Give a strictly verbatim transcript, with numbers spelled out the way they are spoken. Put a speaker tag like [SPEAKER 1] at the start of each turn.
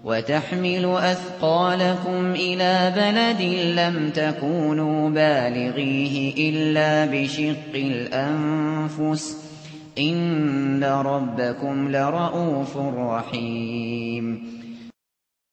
[SPEAKER 1] وتحمل أثقالكم إلى بلد لم تكونوا بالغيه إلا بشق الأنفس إن ربكم لرءوف رحيم